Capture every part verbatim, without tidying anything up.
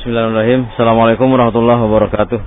Bismillahirrahmanirrahim. Assalamualaikum warahmatullahi wabarakatuh.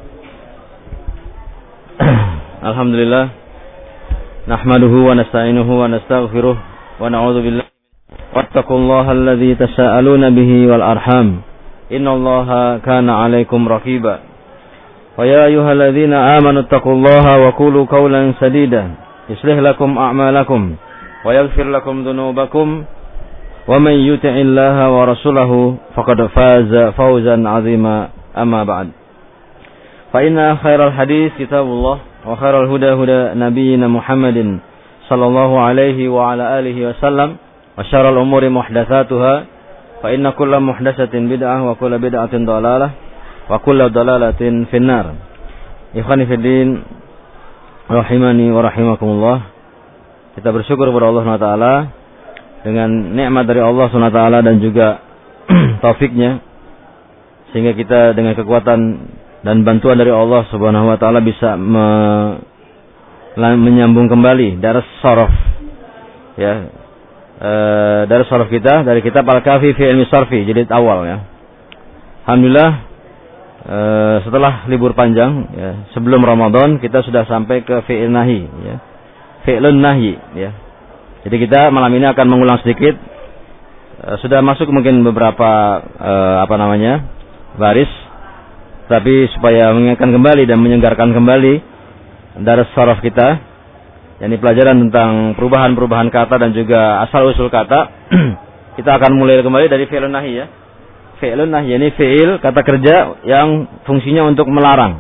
Alhamdulillah. Nahmaduhu wa nasta'inuhu wa nastaghfiruh wa na'udzu billahi. Wattaqullaha alladzi tasaaluna bihi wal arham. Innallaha kana 'alaikum raqiba. Wa ya ayyuhalladzina amanu taqullaha wa qulu qawlan sadida. Yuslih lakum a'malakum wa yaghfir lakum dhunubakum. Wa man yuti'illaha wa rasulahu faqad faza fawzan 'azima, amma ba'd. Fa inna khairal hadits kitabullah wa khairal huda huda nabiyyina Muhammadin sallallahu alaihi wa ala alihi wasallam wa syarrul umuri muhdatsatuha fa inna kulla muhdatsatin bid'ah wa kulla bid'atin dhalalah wa kulla dhalalatin finnar. Ikhwani fid din rahimani wa rahimakumullah. Kita bersyukur kepada Allah Subhanahu wa taala dengan nikmat dari Allah Subhanahu wa taala dan juga taufiknya, sehingga kita dengan kekuatan dan bantuan dari Allah Subhanahu wa taala bisa me, menyambung kembali darah sharaf ya e, darah sharaf kita dari kitab Al-Kafi fi Ilmi Sarfi jilid awal ya. Alhamdulillah e, setelah libur panjang ya, sebelum Ramadan kita sudah sampai ke fi'il nahi ya. Fi'lun nahi ya. Jadi kita malam ini akan mengulang sedikit. E, sudah masuk mungkin beberapa e, apa namanya baris, tapi supaya mengingatkan kembali dan menyegarkan kembali daras saraf kita, yakni pelajaran tentang perubahan-perubahan kata dan juga asal usul kata, kita akan mulai kembali dari fi'lun nahi ya. Fi'lun nahi ini fi'il kata kerja yang fungsinya untuk melarang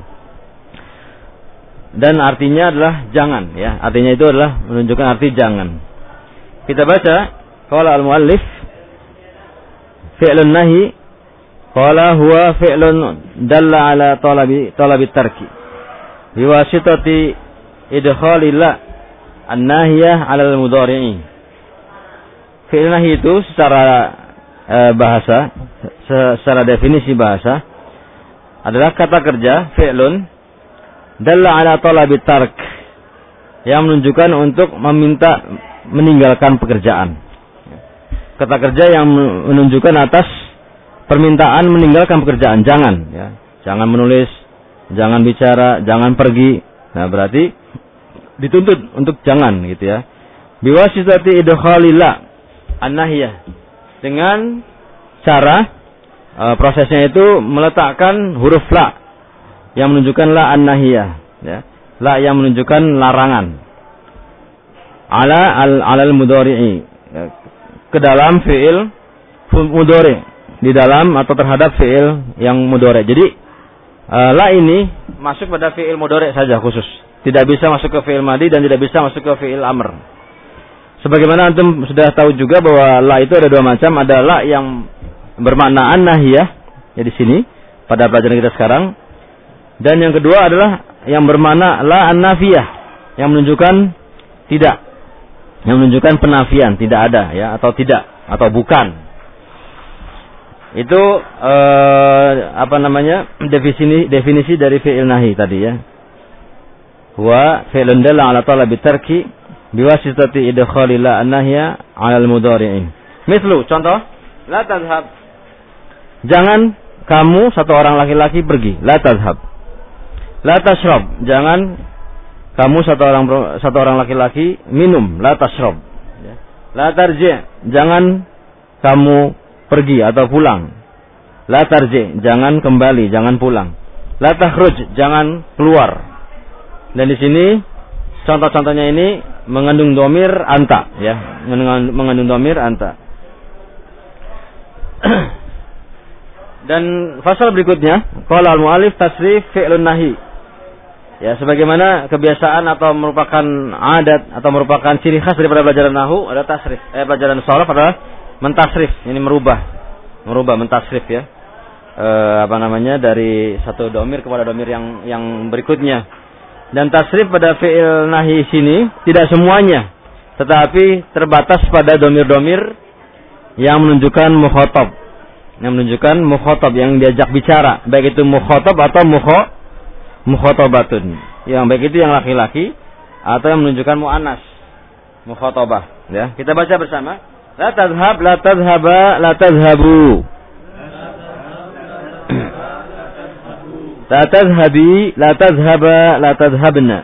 dan artinya adalah jangan ya. Artinya itu adalah menunjukkan arti jangan. Kita baca qala al-muallif fi'lun nahi qala huwa fi'lun dalla ala talabi talabi tarki biwasitati idkhali la an-nahiyah 'ala al-mudhari'i. Fi'l nahi itu secara e, bahasa secara definisi bahasa adalah kata kerja fi'lun dalla ala talabi tark yang menunjukkan untuk meminta meninggalkan pekerjaan. Kata kerja yang menunjukkan atas permintaan meninggalkan pekerjaan. Jangan ya. Jangan menulis, jangan bicara, jangan pergi. Nah, berarti dituntut untuk jangan gitu ya. Biwasitati idkhalillah an-nahiyah. Dengan cara e, prosesnya itu meletakkan huruf la yang menunjukkan la an-nahiyah ya. La yang menunjukkan larangan. Ala al alal mudhari'i, ke dalam fi'il mudhari, di dalam atau terhadap fi'il yang mudhari. Jadi uh, la ini masuk pada fi'il mudhari saja khusus, tidak bisa masuk ke fi'il madhi dan tidak bisa masuk ke fi'il amr. Sebagaimana antum sudah tahu juga bahwa la itu ada dua macam, ada la yang bermakna an-nahiyah ya di sini pada pelajaran kita sekarang, dan yang kedua adalah yang bermakna la an-nafiyah yang menunjukkan tidak, yang menunjukkan penafian, tidak ada ya, atau tidak, atau bukan. Itu eh, apa namanya definisi definisi dari fi'il nahi tadi ya. Huwa fi'lun dalla ala talabi tarki biwasitati idkhali la an-nahya 'ala al-mudhari'i. Mislu, contoh, la tadhhab. Jangan kamu satu orang laki-laki pergi, la tadhhab. La tashrab, jangan kamu satu orang satu orang laki-laki minum, la tashrab. La tarji, jangan kamu pergi atau pulang. La tarji, jangan kembali, jangan pulang. La takhruj, jangan keluar. Dan di sini contoh-contohnya ini mengandung dhamir anta ya, mengandung dhamir anta. Dan fasal berikutnya qala al-mu'allif tasrif fi'lun nahi. Ya, sebagaimana kebiasaan atau merupakan adat atau merupakan ciri khas daripada pelajaran nahwu adalah tasrif. Eh, pelajaran sharaf adalah mentasrif, ini merubah, merubah mentasrif ya. E, apa namanya dari satu dhamir kepada dhamir yang yang berikutnya. Dan tasrif pada fi'il nahi sini tidak semuanya, tetapi terbatas pada dhamir-dhamir yang menunjukkan mukhatab, yang menunjukkan mukhatab yang diajak bicara, baik itu mukhatab atau mukho mukhatabatun, yang baik itu yang laki-laki atau yang menunjukkan muannas, mukhatabah ya. Kita baca bersama. La tadhhab, la tadhhaba, la tadhhabu. La tadhhabi, la tadhhaba, la tadhhabna.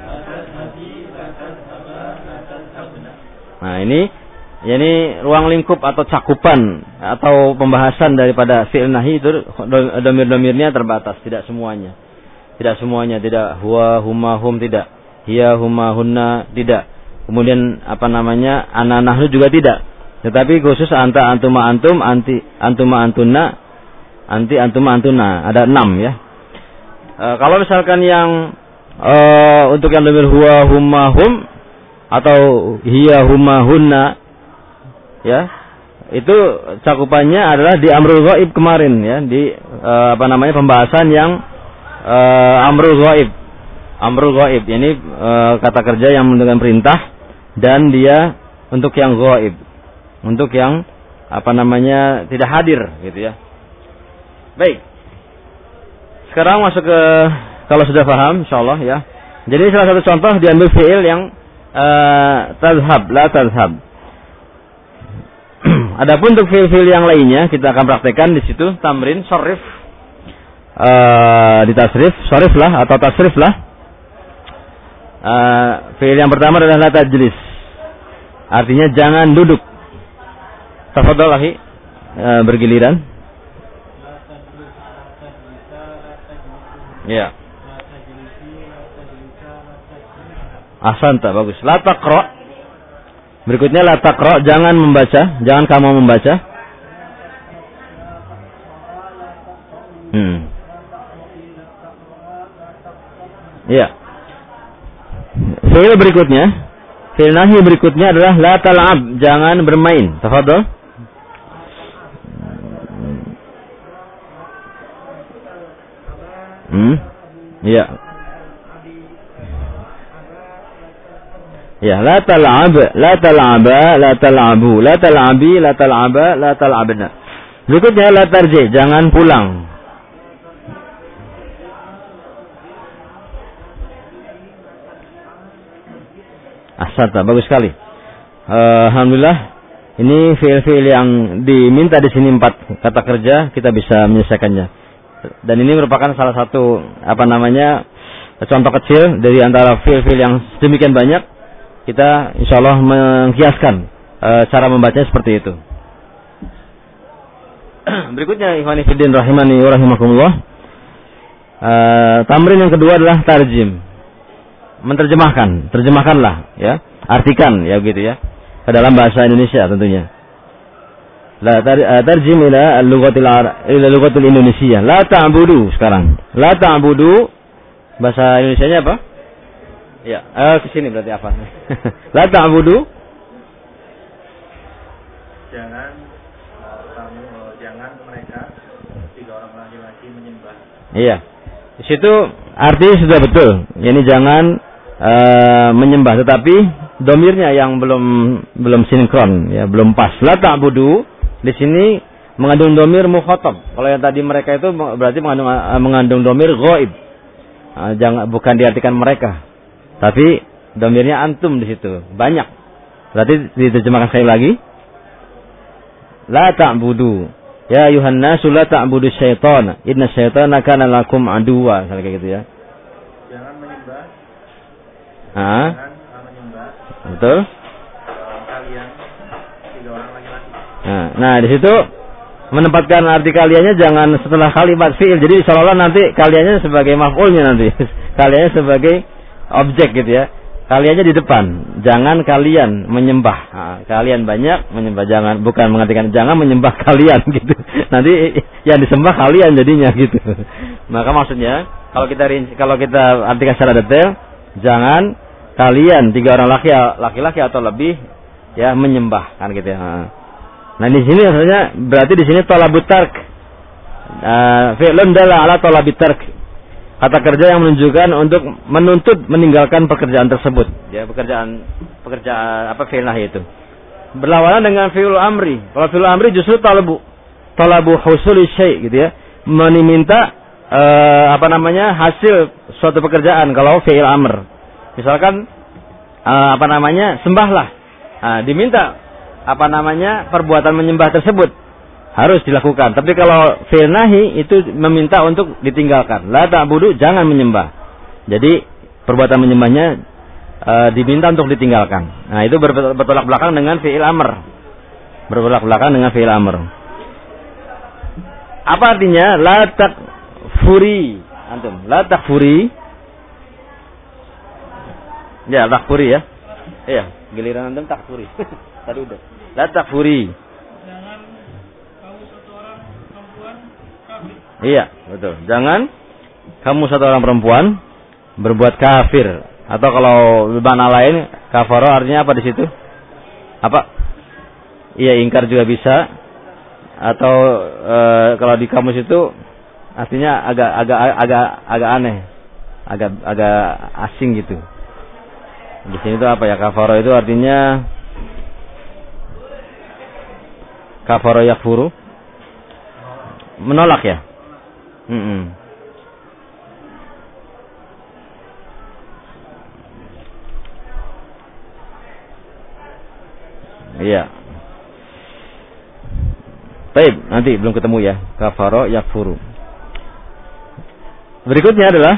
Nah, ini ya ini ruang lingkup atau cakupan atau pembahasan daripada fi'il nahi itu domir-domirnya terbatas, tidak semuanya. Tidak semuanya, tidak huwa, huma, hum, tidak. Hiya, huma, hunna, tidak. Kemudian apa namanya? Ana, nahnu juga tidak. Tetapi khusus anta, antuma, antum, anti, antuma, antuna, anti, antuma, antuna. Ada enam ya. E, kalau misalkan yang e, untuk yang domir huwa, huma, hum atau hiya, huma, hunna, ya, itu cakupannya adalah di amrul ghaib kemarin ya, di e, apa namanya pembahasan yang e, amrul ghaib, amrul ghaib, ini e, kata kerja yang menunjukkan perintah dan dia untuk yang ghaib, untuk yang apa namanya tidak hadir, gitu ya. Baik, sekarang masuk ke kalau sudah paham, insyaallah ya. Jadi salah satu contoh diambil fiil yang Uh, tazhab, la tazhab. Adapun untuk fiil-fiil yang lainnya kita akan praktekkan di situ tamrin sharif, uh, di tasrif, sharif lah atau tasrif lah. Uh, fiil yang pertama adalah la tajlis. Artinya jangan duduk. Tafadhal akhi, uh, bergiliran. Ya. Ahsanta, bagus. La taqra. Berikutnya la taqra, jangan membaca, jangan kamu membaca. Hmm. Ya. Fi'il berikutnya, fi'il nahi berikutnya adalah la tal'ab, jangan bermain. Tafadhal. Hmm. Ya. Ya, la tal'ab, la tal'aba, la tal'abu, la tal'abi, la tal'aba, la tal'abna. Berikutnya la tarji, jangan pulang. Ahsanta, bagus sekali. Uh, Alhamdulillah, ini fiil-fiil yang diminta di sini empat kata kerja, kita bisa menyelesaikannya. Dan ini merupakan salah satu apa namanya contoh kecil dari antara fiil-fiil yang sedemikian banyak. Kita insyaallah mengkiaskan e, cara membacanya seperti itu. Berikutnya ikhwani fiddin rahimani wa rahimakumullah. E, tamrin yang kedua adalah tarjim. Menerjemahkan, terjemahkanlah ya, artikan ya gitu ya. Ke dalam bahasa Indonesia tentunya. La tar, tarjim ila al-lughatil ila lughatil Indonesia. La ta'budu sekarang. La ta'budu bahasa Indonesianya apa? Ya, eh ke sini berarti apa? La ta'budu. Jangan kamu jangan mereka tiga orang laki-laki menyembah. Iya. Di situ artinya sudah betul. Yani jangan uh, menyembah, tetapi domirnya yang belum belum sinkron ya, belum pas. La ta'budu di sini mengandung domir mukhatab. Kalau yang tadi mereka itu berarti mengandung uh, mengandung domir ghaib. Uh, jangan bukan diartikan mereka. Tapi domirnya antum di situ banyak. Berarti diterjemahkan sekali lagi. La ta'budu. Ya ayuhan nasu la ta'budu syaitana. Inna syaitana kana lakum aduwa. Misalnya kayak gitu ya. Jangan menyembah. Ah. Jangan menyembah. Betul. Kalian tiga orang laki-laki. Nah, nah di situ menempatkan arti kaliannya jangan setelah kalimat fi'il. Jadi seolah-olah nanti kaliannya sebagai maf'ulnya nanti. Kaliannya sebagai objek gitu ya. Kaliannya di depan. Jangan kalian menyembah. Nah, kalian banyak menyembah, jangan, bukan mengartikan jangan menyembah kalian gitu. Nanti yang disembah kalian jadinya gitu. Maka maksudnya kalau kita kalau kita artikan secara detail, jangan kalian tiga orang laki laki-laki atau lebih ya menyembah kan gitu ya. Nah di sini maksudnya berarti di sini talabut tark. Uh, fi'lun dalla ala talabit tark. Kata kerja yang menunjukkan untuk menuntut meninggalkan pekerjaan tersebut. Ya, pekerjaan pekerjaan apa fi'il nahi itu. Berlawanan dengan fi'il amri. Kalau fi'il amri justru talabu talabu husuli syai' gitu ya. Meminta eh, apa namanya? hasil suatu pekerjaan kalau fi'il amr. Misalkan eh, apa namanya? sembahlah. Nah, diminta apa namanya? perbuatan menyembah tersebut. harus dilakukan. Tapi kalau fi'il nahi itu meminta untuk ditinggalkan. La ta'budu, jangan menyembah. Jadi perbuatan menyembahnya e, diminta untuk ditinggalkan. Nah, itu bertolak belakang dengan fi'il amr. Bertolak belakang dengan fi'il amr. Apa artinya? La takfuri. Antum, la takfuri. Ya, takfuri ya. Iya, giliran antum takfuri. Tadi udah. La takfuri. Iya, betul. Jangan kamu satu orang perempuan berbuat kafir. Atau kalau makna lain, kafaro artinya apa di situ? Apa? Iya, ingkar juga bisa. Atau e, kalau di kamus itu artinya agak agak agak agak aneh, agak agak asing gitu. Di sini itu apa ya? Kafaro itu artinya kafaro yakfuru, menolak ya. Hmm. Iya. Baik, nanti belum ketemu ya. Kafaro yakfuru. Berikutnya adalah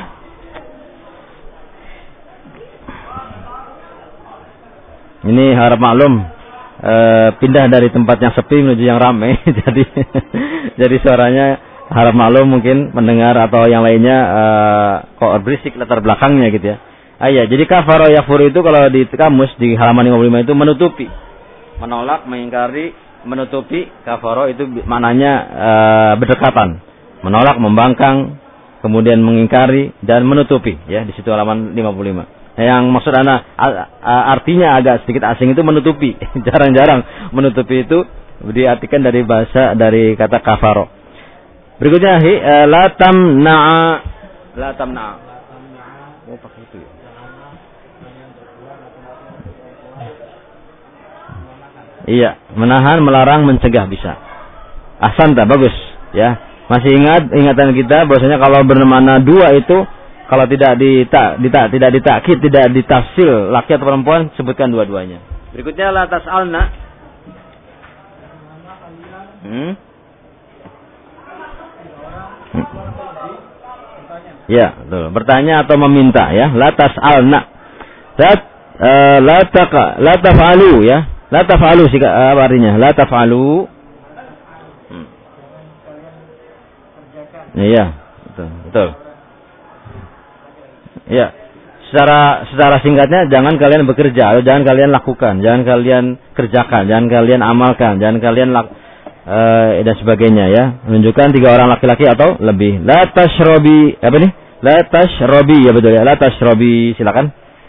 ini harap maklum e, pindah dari tempat yang sepi menuju yang ramai. jadi jadi suaranya harap maklum mungkin mendengar atau yang lainnya uh, kok berisik latar belakangnya gitu ya. Ah ya, jadi kafaro yakfuru itu kalau di kamus di halaman lima puluh lima itu menutupi, menolak, mengingkari, menutupi. Kafaro itu maknanya uh, berdekatan, menolak, membangkang, kemudian mengingkari dan menutupi ya di situ halaman lima puluh lima. Nah, yang maksud ana artinya agak sedikit asing itu menutupi. Jarang-jarang menutupi itu diartikan dari bahasa dari kata kafaro. Berikutnya hi, uh, la tamna'a la tamna'a. Oh, pakai itu ya. Iya, menahan, melarang, mencegah bisa. Ahsanta, bagus ya. Masih ingat ingatan kita bahwasanya kalau bermana dua itu kalau tidak dita, dita, tidak ditakkid, tidak ditafsil laki atau perempuan, sebutkan dua-duanya. Berikutnya la tas'alna. Hmm? Ya, betul. Bertanya atau meminta ya. La tas'alna. La uh, la taqa, la taf'alu ya. La taf'alu sih uh, artinya. La taf'alu. Hmm. Iya, betul, betul. Ya. Secara secara singkatnya jangan kalian bekerja, jangan kalian lakukan, jangan kalian kerjakan, jangan kalian amalkan, jangan kalian lakukan. Uh, dan sebagainya ya, menunjukkan tiga orang laki-laki atau lebih. La tashrobi, apa nih? La tashrobi ya betul ya. La tashrobi, silakan.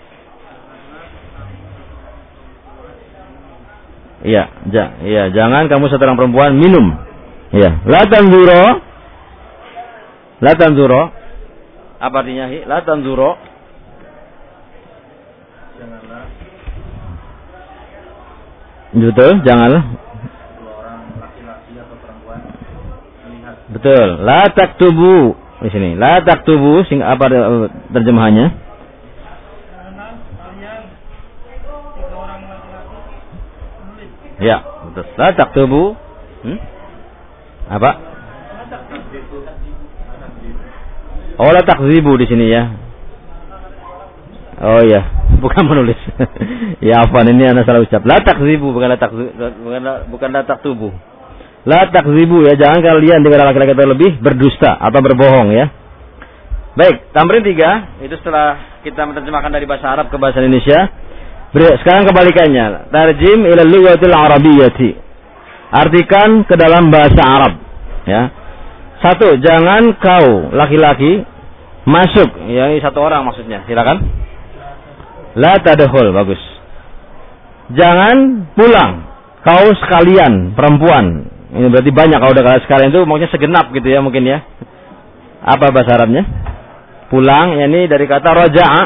Iya, ja, iya, jangan kamu satu orang perempuan minum. Iya, la tanzuro. La tanzuro. Apa artinya? La tanzuro. Janganlah. Betul, janganlah. Betul. La taktubu di sini. La taktubu sing apa terjemahannya? Ya, betul. La taktubu. Hmm? Apa? Oh, la takzibu di sini ya. Oh iya, bukan menulis. Ya, afwan ini ana salah ucap. La takzibu bukan la takzibu, bukan la, bukan la taktubu. La takzibu ya, jangan kalian dengan laki-laki terlebih berdusta atau berbohong ya. Baik, tamrin tiga, itu setelah kita menerjemahkan dari bahasa Arab ke bahasa Indonesia. Sekarang kebalikannya, tarjim ila lughatil arabiyyati. Artikan ke dalam bahasa Arab ya. Satu, jangan kau laki-laki masuk, ya ini satu orang maksudnya. Silakan. La tadkhul, bagus. Jangan pulang kau sekalian perempuan. Ini berarti banyak kalau udah sekalian itu maksudnya segenap gitu ya mungkin ya. Apa bahasa Arabnya? Pulang, ya ini dari kata roja'a.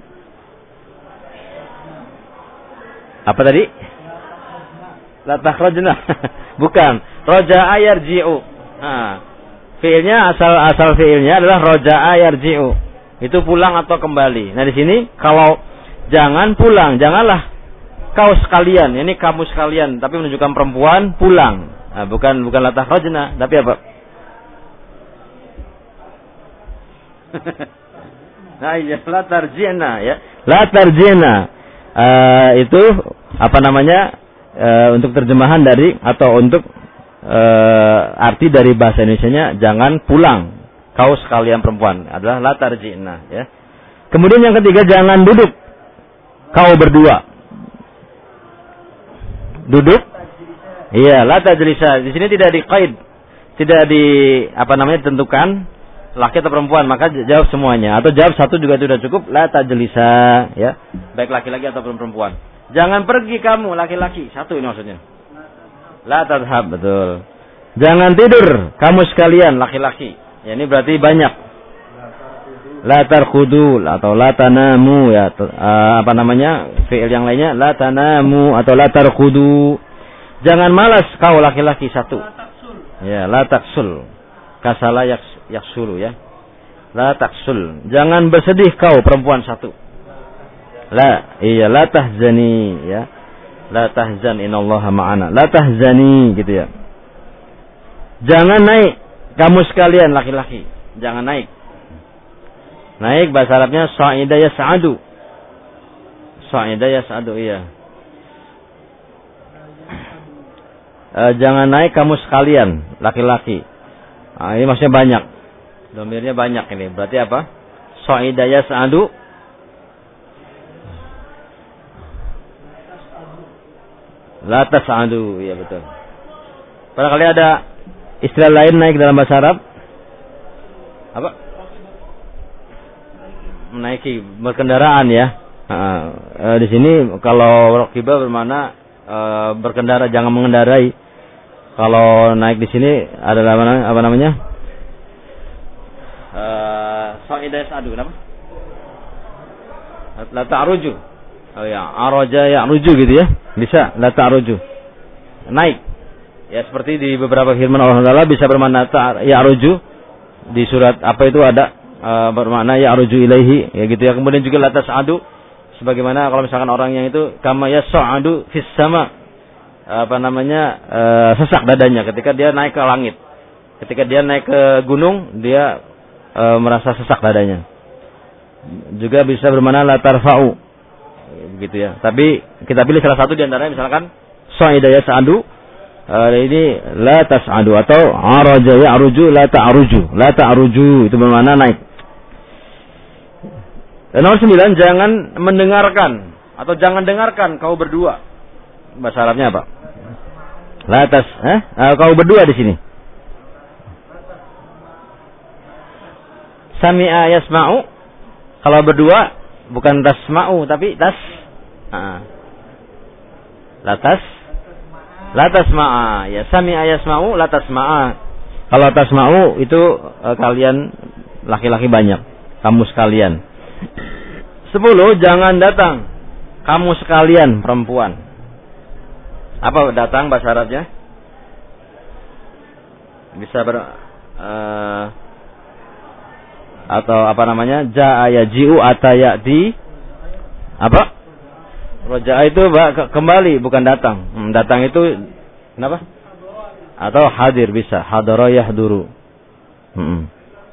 Apa tadi? La takhrajna. Bukan. Roja'a yarji'u. Nah, fiilnya asal asal fiilnya adalah roja'a yarji'u. Itu pulang atau kembali. Nah, di sini kalau jangan pulang, janganlah kau sekalian, ini kamu sekalian, tapi menunjukkan perempuan pulang. Nah, bukan bukan la takhrajna, tapi apa? Nah, iya, la tarji'na ya. La tarji'na. Uh, itu apa namanya? Uh, untuk terjemahan dari atau untuk uh, arti dari bahasa Indonesianya jangan pulang. Kau sekalian perempuan adalah la tarji'na ya. Kemudian yang ketiga jangan duduk. Kau berdua. Duduk. Iya, la tajlisa. Di sini tidak diqaid, tidak di apa namanya ditentukan laki atau perempuan, maka jawab semuanya atau jawab satu juga sudah cukup. La tajlisa ya, baik laki-laki atau perempuan. Jangan pergi kamu laki-laki, satu ini maksudnya. La tadhhab, betul. Jangan tidur kamu sekalian laki-laki. Ya, ini berarti banyak. La tarkhudul atau la tanamu ya, uh, apa namanya? Fi'il yang lainnya la tanamu atau la tarkhudu. Jangan malas kau laki-laki, satu. Ya, la taksul. Kasala yaks, yaksulu ya. La taksul. Jangan bersedih kau perempuan, satu. La, iya la tahzani ya. La tahzan innallaha ma'ana. La tahzani gitu ya. Jangan naik kamu sekalian laki-laki. Jangan naik. Naik bahasa Arabnya sa'ida yas'adu. Sa'ida yas'adu iya. E, jangan naik kamu sekalian laki-laki. Nah, ini maksudnya banyak. Domirnya banyak ini. Berarti apa? Sa'ida yas'adu. La tas'adu, iya betul. Barangkali ada istilah lain naik dalam bahasa Arab. Apa? Menaiki, berkendaraan ya. Nah, e, di sini kalau rakiba bermakna e, berkendara, jangan mengendarai. Kalau naik di sini adalah apa, apa namanya? Eh, Sa'ida yas'adu, kenapa? La ta'ruju. Oh ya, araja ya'ruju gitu ya. Bisa, la ta'ruju. Naik. Ya seperti di beberapa firman Allah Taala bisa bermakna ya'ruju. Di surat apa itu ada uh, bermakna ya'ruju ilaihi ya gitu ya. Kemudian juga la tas'adu, sebagaimana kalau misalkan orang yang itu kama yas'adu fis sama, apa namanya e, sesak dadanya ketika dia naik ke langit, ketika dia naik ke gunung dia e, merasa sesak dadanya. Juga bisa bermakna la tarfa'u begitu ya, tapi kita pilih salah satu di antaranya, misalkan sa'ida yas'adu e, ini la tas'adu atau araja ya'ruju la ta'ruju. La ta'ruju itu bermakna naik. Dan nomor sembilan, jangan mendengarkan atau jangan dengarkan kau berdua. Bahasa Arabnya apa? Latas, eh? Uh, kau berdua di sini. Sami'a yasma'u. Kalau berdua bukan tasma'u tapi tas. Uh. Latas. Latas ma'a. Ya, sami'a yasma'u latas ma'a. Kalau tasma'u itu uh, kalian laki-laki banyak, kamu sekalian. Sepuluh, jangan datang kamu sekalian perempuan. Apa datang bahasa Arabnya? Bisa ber uh, atau apa namanya? Ja'a yaji'u atayati. Apa? Roja'a itu kembali, bukan datang. Hmm, datang itu kenapa? Atau hadir bisa. Hadara yahduru. Hmm.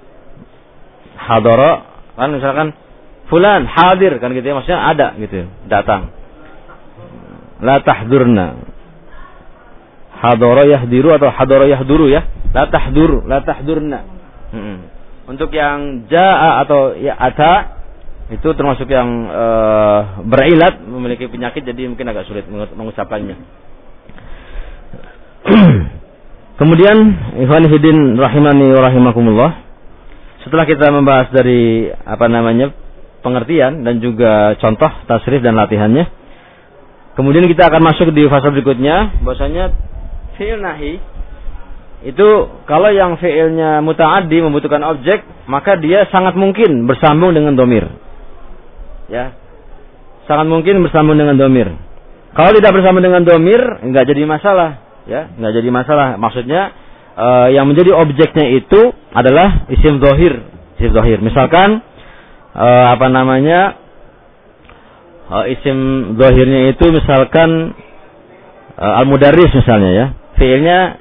Hadara kan misalkan fulan hadir kan gitu ya, maksudnya ada gitu, datang. La tahdurna. Hadara yahdiru atau hadara yahduru ya. La tahdur, la tahdurna. Hmm. Untuk yang jaa atau ya ata itu termasuk yang uh, berilat, memiliki penyakit, jadi mungkin agak sulit mengucapkannya. Kemudian ikhwan fillah rahimani wa rahimakumullah, setelah kita membahas dari apa namanya pengertian dan juga contoh tasrif dan latihannya, kemudian kita akan masuk di fase berikutnya, bahwasanya fi'il nahi itu kalau yang fi'ilnya muta'addi membutuhkan objek, maka dia sangat mungkin bersambung dengan domir. Ya, sangat mungkin bersambung dengan domir. Kalau tidak bersambung dengan domir, enggak jadi masalah. Ya, enggak jadi masalah. Maksudnya uh, yang menjadi objeknya itu adalah isim dzahir, isim dzahir. Misalkan uh, apa namanya uh, isim dzahirnya itu misalkan uh, al-mudarris misalnya ya. Fi'ilnya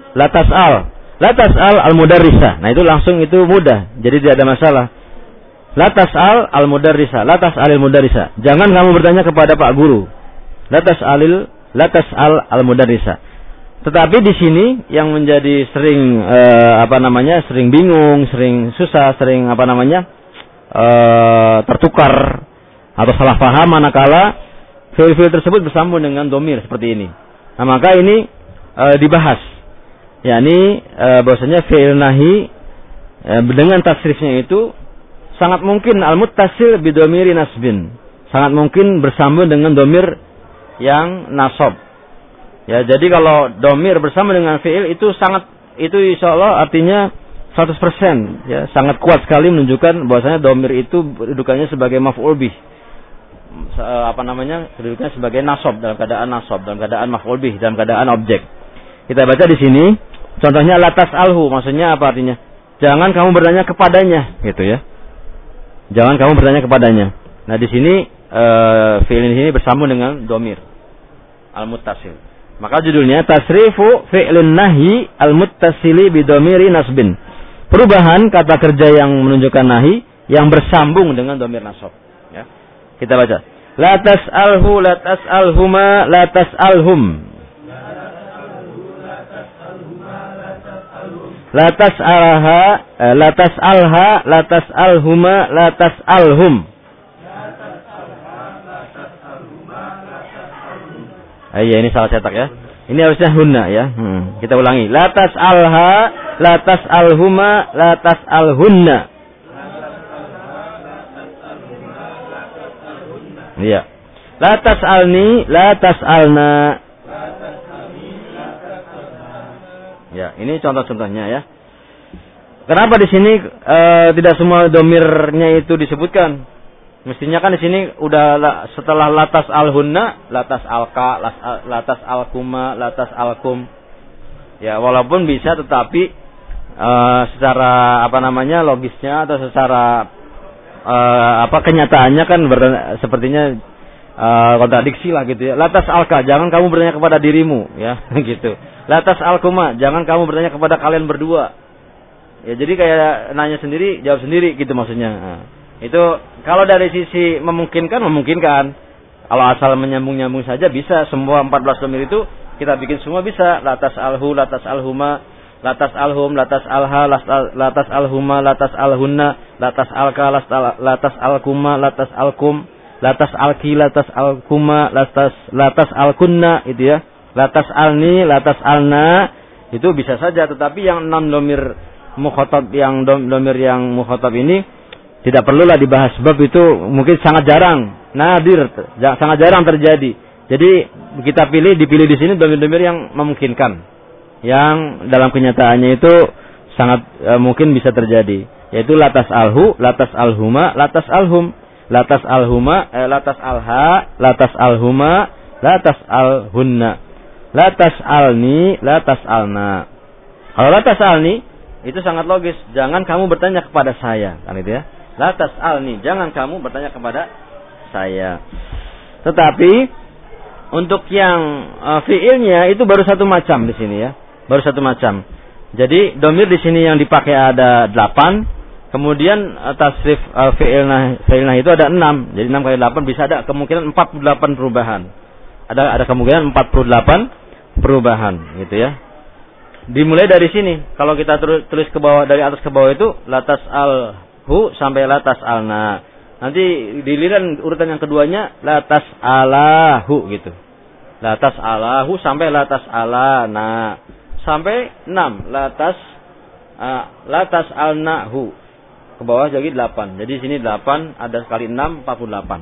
la tas'al. La tas'al al-mudarrisah. Nah, itu langsung itu mudah. Jadi tidak ada masalah. La tas'al al-mudarrisah. La tas'alil mudarrisah. Jangan kamu bertanya kepada Pak Guru. La tas'alil la tas'al al-mudarrisah. Tetapi di sini yang menjadi sering eh, apa namanya? sering bingung, sering susah, sering apa namanya? eh, tertukar atau salah paham manakala fiil-fiil tersebut bersambung dengan domir seperti ini. Nah, maka ini eh, dibahas. yakni eh, bahwasanya fiil nahi eh, dengan tasrifnya itu sangat mungkin al-muttasil bidomiri nasbin. Sangat mungkin bersambung dengan domir yang nasab. Ya, jadi kalau domir bersama dengan fiil itu sangat itu insya Allah artinya seratus persen ya, sangat kuat sekali menunjukkan bahwasanya domir itu kedudukannya sebagai maf'ul bih. Apa namanya? Kedudukannya sebagai nasab dalam keadaan nasab, dalam keadaan maf'ul bih, dalam keadaan objek. Kita baca di sini contohnya la tas'alhu, maksudnya apa artinya? Jangan kamu bertanya kepadanya, gitu ya. Jangan kamu bertanya kepadanya. Nah, di sini e, fiil ini bersambung dengan domir al-muttasil. Maka judulnya tasrifu fi'lun nahi al-muttasili bidomiri nasbin. Perubahan kata kerja yang menunjukkan nahi yang bersambung dengan domir nasab. Ya. Kita baca. La tas'alhu, la tas'alhuma, la tas'alhum. La tas'alha, la tas'alha, la tas'alhuma, la tas'alhum. Ah, iya, ini salah cetak ya. Ini harusnya hunna ya. Hmm. Kita ulangi. La tas'alha, la tas'alhuma, la tas'alhunna. Iya. La tas'alni, la tas'alna. Ya, ini contoh-contohnya ya. Kenapa di sini e, tidak semua domirnya itu disebutkan? Mestinya kan di sini udah setelah latas al-hunna, latas al-ka, latas al-kuma, latas al-kum. Ya, walaupun bisa tetapi e, secara apa namanya logisnya atau secara e, apa kenyataannya kan ber, sepertinya e, kontradiksi lah gitu ya. Latas al-ka, jangan kamu bertanya kepada dirimu ya, gitu. Latas al-kuma, jangan kamu bertanya kepada kalian berdua. Ya, jadi kayak nanya sendiri, jawab sendiri gitu maksudnya. Nah, itu kalau dari sisi memungkinkan, memungkinkan. Kalau asal menyambung-nyambung saja bisa. Semua empat belas domir itu kita bikin semua bisa. Latas alhu, latas alhuma, latas alhum, latas alha, latas alhuma, latas alhunna, latas alka, latas alkuma, latas alkum, latas alki, latas alkuma, latas latas alkunna, itu ya. Latas alni, latas alna, itu bisa saja. Tetapi yang enam domir mukhatab, yang domir yang mukhatab ini tidak perlulah dibahas, sebab itu mungkin sangat jarang, nadir, sangat jarang terjadi. Jadi kita pilih, dipilih di sini domir-domir yang memungkinkan, yang dalam kenyataannya itu sangat e, mungkin bisa terjadi, yaitu latas alhu, latas alhuma, latas alhum, latas alhuma, eh, latas alha, latas alhuma, latas alhunna. La tas'alni, la tas'alna. Kalau la tas'alni itu sangat logis, jangan kamu bertanya kepada saya, kan itu ya. La tas'alni, jangan kamu bertanya kepada saya. Tetapi untuk yang uh, fiilnya itu baru satu macam di sini ya. Baru satu macam. Jadi domir di sini yang dipakai ada delapan, kemudian uh, tasrif uh, fiilna fiilna itu ada enam. Jadi enam kali delapan bisa ada kemungkinan empat puluh delapan perubahan. Ada ada kemungkinan empat puluh delapan perubahan gitu ya. Dimulai dari sini. Kalau kita tulis, tulis ke bawah, dari atas ke bawah itu latas alhu sampai latas alna. Nanti diliran urutan yang keduanya latas alahu gitu. Latas alahu sampai latas alana. Sampai enam latas uh, latas alnahu. Ke bawah jadi delapan. Jadi sini delapan ada sekali enam empat puluh delapan.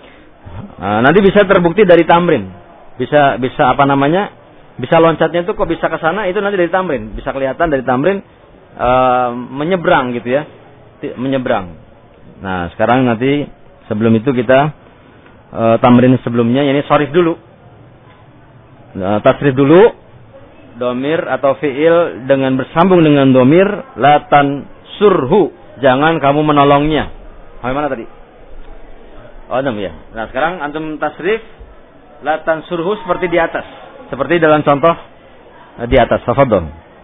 Nah, nanti bisa terbukti dari tamrin. Bisa bisa apa namanya? Bisa loncatnya itu kok bisa ke sana, itu nanti dari tamrin. Bisa kelihatan dari tamrin e, menyeberang gitu ya. Menyeberang. Nah, sekarang nanti sebelum itu kita e, tamrin sebelumnya ini sharif dulu. Nah, tasrif dulu. Domir atau fiil dengan bersambung dengan domir latan surhu. Jangan kamu menolongnya. Bagaimana tadi? Oh, enam ya. Nah, sekarang antum tasrif latan surhu seperti di atas. Seperti dalam contoh di atas. Tafadhol.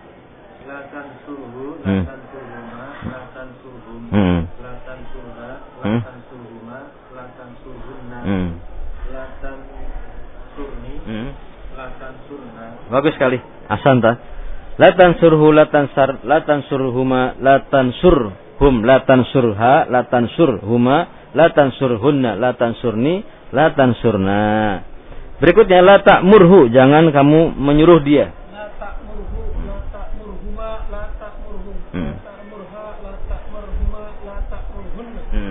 Hmm. latan surhum, Hmm. latan surha, Hmm. latan surhuma, latan surhunna, Hmm. latan surni, Hmm. latan surna. Bagus sekali. Ahsanta. Latan surhu, latan sar, latan surhuma, latan surhum, latan surha, latan surhuma, latan surhunna, latan surni, latan surna. Berikutnya la ta'murhu, jangan kamu menyuruh dia. La ta'murhu, la ta'murhuma, la ta'murhum, Hmm. la ta'murha, la ta'murhuma, la ta'murhunna. Hmm.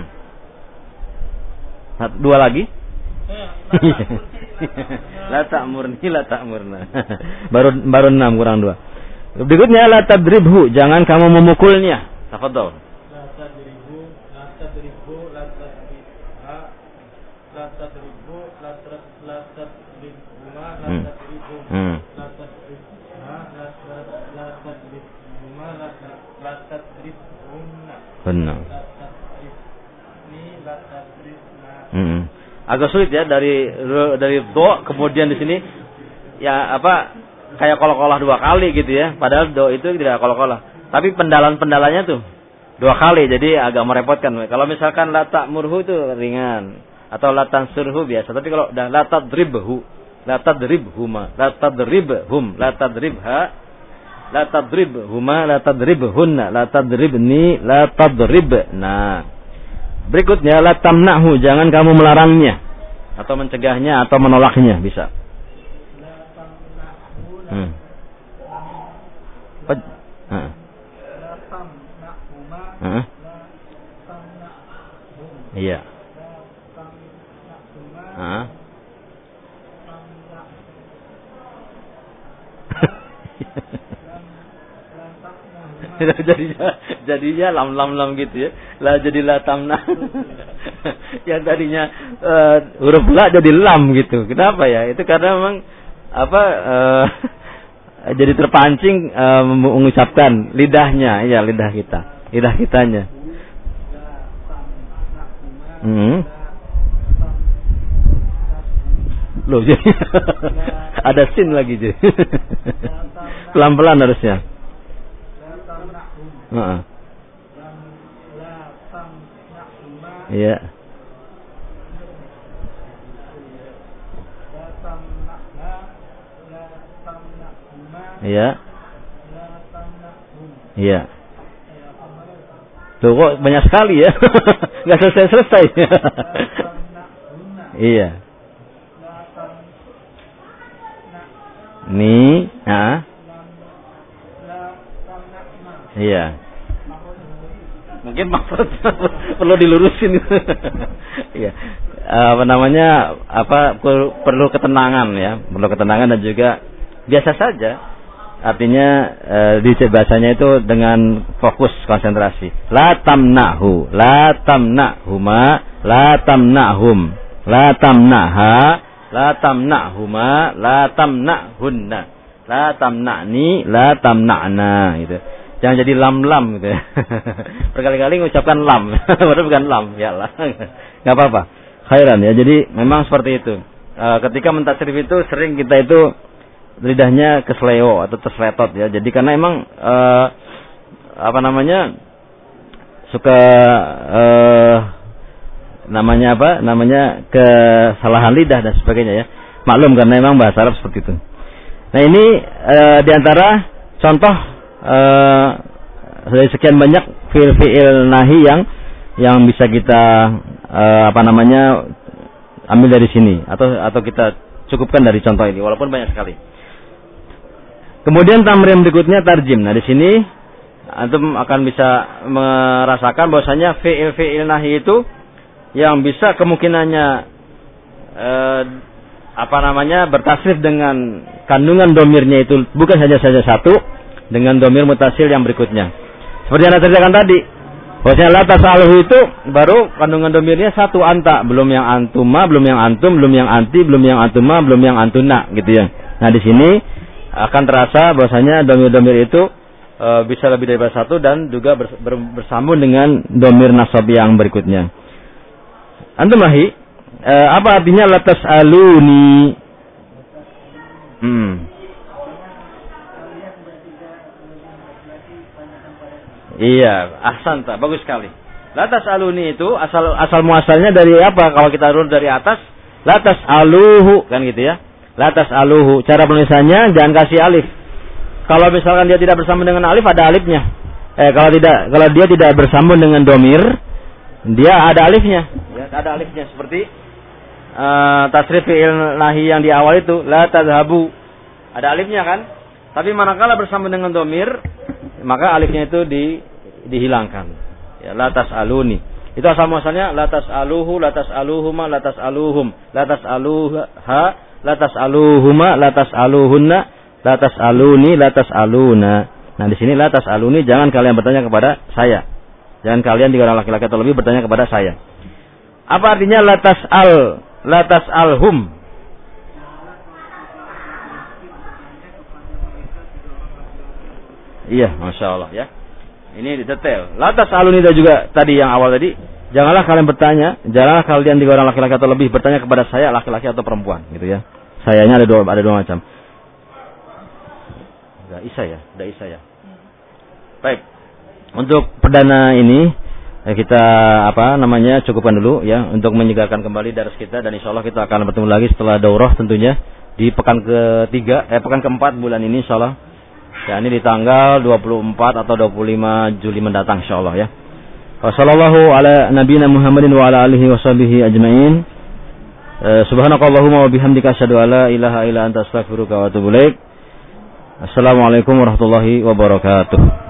Nah, dua lagi. Ya, la ta'murni, La ta'murni, la ta'murna. baru baru enam kurang dua. Berikutnya la tadribhu, jangan kamu memukulnya. Tafadhol. La tadribu, la tadribu, la tadribha, la tadribu, la tadribu, la tadribuma, la Hmm. tadribu, Hmm. la tadribha, la tadribu, la tadribuma, la tadribu, la tadribunna, Benar. la tadribni, la tadribna. Hmm. Agak sulit ya dari dari do kemudian di sini ya apa kayak kol-kolah dua kali gitu ya. Padahal do itu tidak kol-kolah. Tapi pendalan-pendalanya tuh dua kali jadi agak merepotkan. Kalau misalkan la ta'murhu itu ringan atau la tansurhu biasa. Tapi kalau udah la tadribhu, la tadribhuma, la tadribhum, la tadribha, la tadribhuma, la tadribhunna, la tadribni, la tadribna. Berikutnya la tamnahu, jangan kamu melarangnya atau mencegahnya atau menolaknya bisa. La tamnahu, la Hmm. Ped- Heeh. la tamnahuma, Heeh. la tamnahum, Iya. la tamnahuma, Heeh. tamnah, lam tamnahuma. jadinya jadinya lam lam lam gitu ya. Lah jadi la tamna. Yang tadinya uh, huruf la jadi lam gitu. Kenapa ya? Itu karena memang apa uh, jadi terpancing uh, mengucapkan lidahnya, ya lidah kita, lidah kitanya. Hmm. Loh, jadi ada sin lagi jadi. Pelan-pelan harusnya. Heeh. Iya. Iya. Iya. Tuh kok banyak sekali ya. Enggak selesai-selesai. Iya. Ni, ah. Iya. Mungkin maksudnya perlu dilurusin. Iya. Apa namanya? Apa perlu ketenangan ya, perlu ketenangan dan juga biasa saja. Artinya e, di bahasanya itu dengan fokus konsentrasi. La tamnahu, la tamnahuma, la tamnahum, la tamnaha, la tamnahuma, la tamnahunna, la tamna'ni, la tamna'na gitu. Jangan jadi lam-lam gitu ya. Berkali-kali mengucapkan lam, padahal bukan lam, ya lah. Enggak apa-apa. Khairan ya. Jadi memang seperti itu. E, ketika mentasrif itu sering kita itu lidahnya kesleo atau tersletot ya. Jadi karena emang e, apa namanya suka e, namanya apa? Namanya kesalahan lidah dan sebagainya ya. Maklum karena memang bahasa Arab seperti itu. Nah ini e, diantara contoh Uh, dari sekian banyak fiil-fiil nahi yang yang bisa kita uh, apa namanya ambil dari sini atau atau kita cukupkan dari contoh ini walaupun banyak sekali. Kemudian tamrin berikutnya tarjim. Nah di sini antum akan bisa merasakan bahwasanya fiil-fiil nahi itu yang bisa kemungkinannya uh, apa namanya bertasrif dengan kandungan domirnya itu bukan saja saja satu dengan domir mutasil yang berikutnya. Seperti yang saya ceritakan tadi, bahwasanya la tasaluhu itu baru kandungan domirnya satu anta, belum yang antuma, belum yang antum, belum yang anti, belum yang antuma, belum yang antuna gitu ya. Nah di sini akan terasa bahwasanya domir-domir itu e, bisa lebih dari satu dan juga ber, ber, bersambung dengan domir nasab yang berikutnya. Antum lahi, e, apa artinya la tasaluni? Hmm. Iya, ahsanta, bagus sekali. La tas'aluni itu asal asal muasalnya dari apa? Kalau kita urut dari atas, la tas'aluhu kan gitu ya. La tas'aluhu. Cara penulisannya jangan kasih alif. Kalau misalkan dia tidak bersambung dengan alif ada alifnya. Eh kalau tidak kalau dia tidak bersambung dengan domir, dia ada alifnya. Ya, ada alifnya seperti uh, tasrif fi'il nahi yang di awal itu la tadhabu. Ada alifnya kan? Tapi manakala bersambung dengan domir, maka alifnya itu di, dihilangkan. Ya, la tas'aluni. Itu asal muasalnya la tas'aluhu, la tas'aluhuma, la tas'aluhum, la tas'aluha, la tas'aluhuma, la tas'aluhunna, la tas'aluni, la tas'aluna. Nah, di sini la tas'aluni jangan kalian bertanya kepada saya. Jangan kalian tiga orang laki-laki atau lebih bertanya kepada saya. Apa artinya la tas'al, la tas'alhum? Iya, Masya Allah ya. Ini detail. La tas'aluni juga tadi yang awal tadi. Janganlah kalian bertanya, janganlah kalian tiga orang laki-laki atau lebih bertanya kepada saya, laki-laki atau perempuan, gitu ya. Sayanya ada dua, ada dua macam. Udah isa ya, udah isa ya. Baik. Untuk perdana ini kita apa namanya cukupkan dulu ya untuk menyegarkan kembali daras kita dan insyaallah kita akan bertemu lagi setelah daurah tentunya di pekan ketiga eh pekan keempat bulan ini insyaallah. Ya ini di tanggal dua puluh empat atau dua puluh lima Juli mendatang insyaallah ya. Wassallallahu ala nabiyina Muhammadin wa ala alihi washabihi ajmain. Subhanakallahumma wa bihamdika asyhadu an la ilaha illa anta astaghfiruka wa atubu ilaik. Assalamualaikum warahmatullahi wabarakatuh.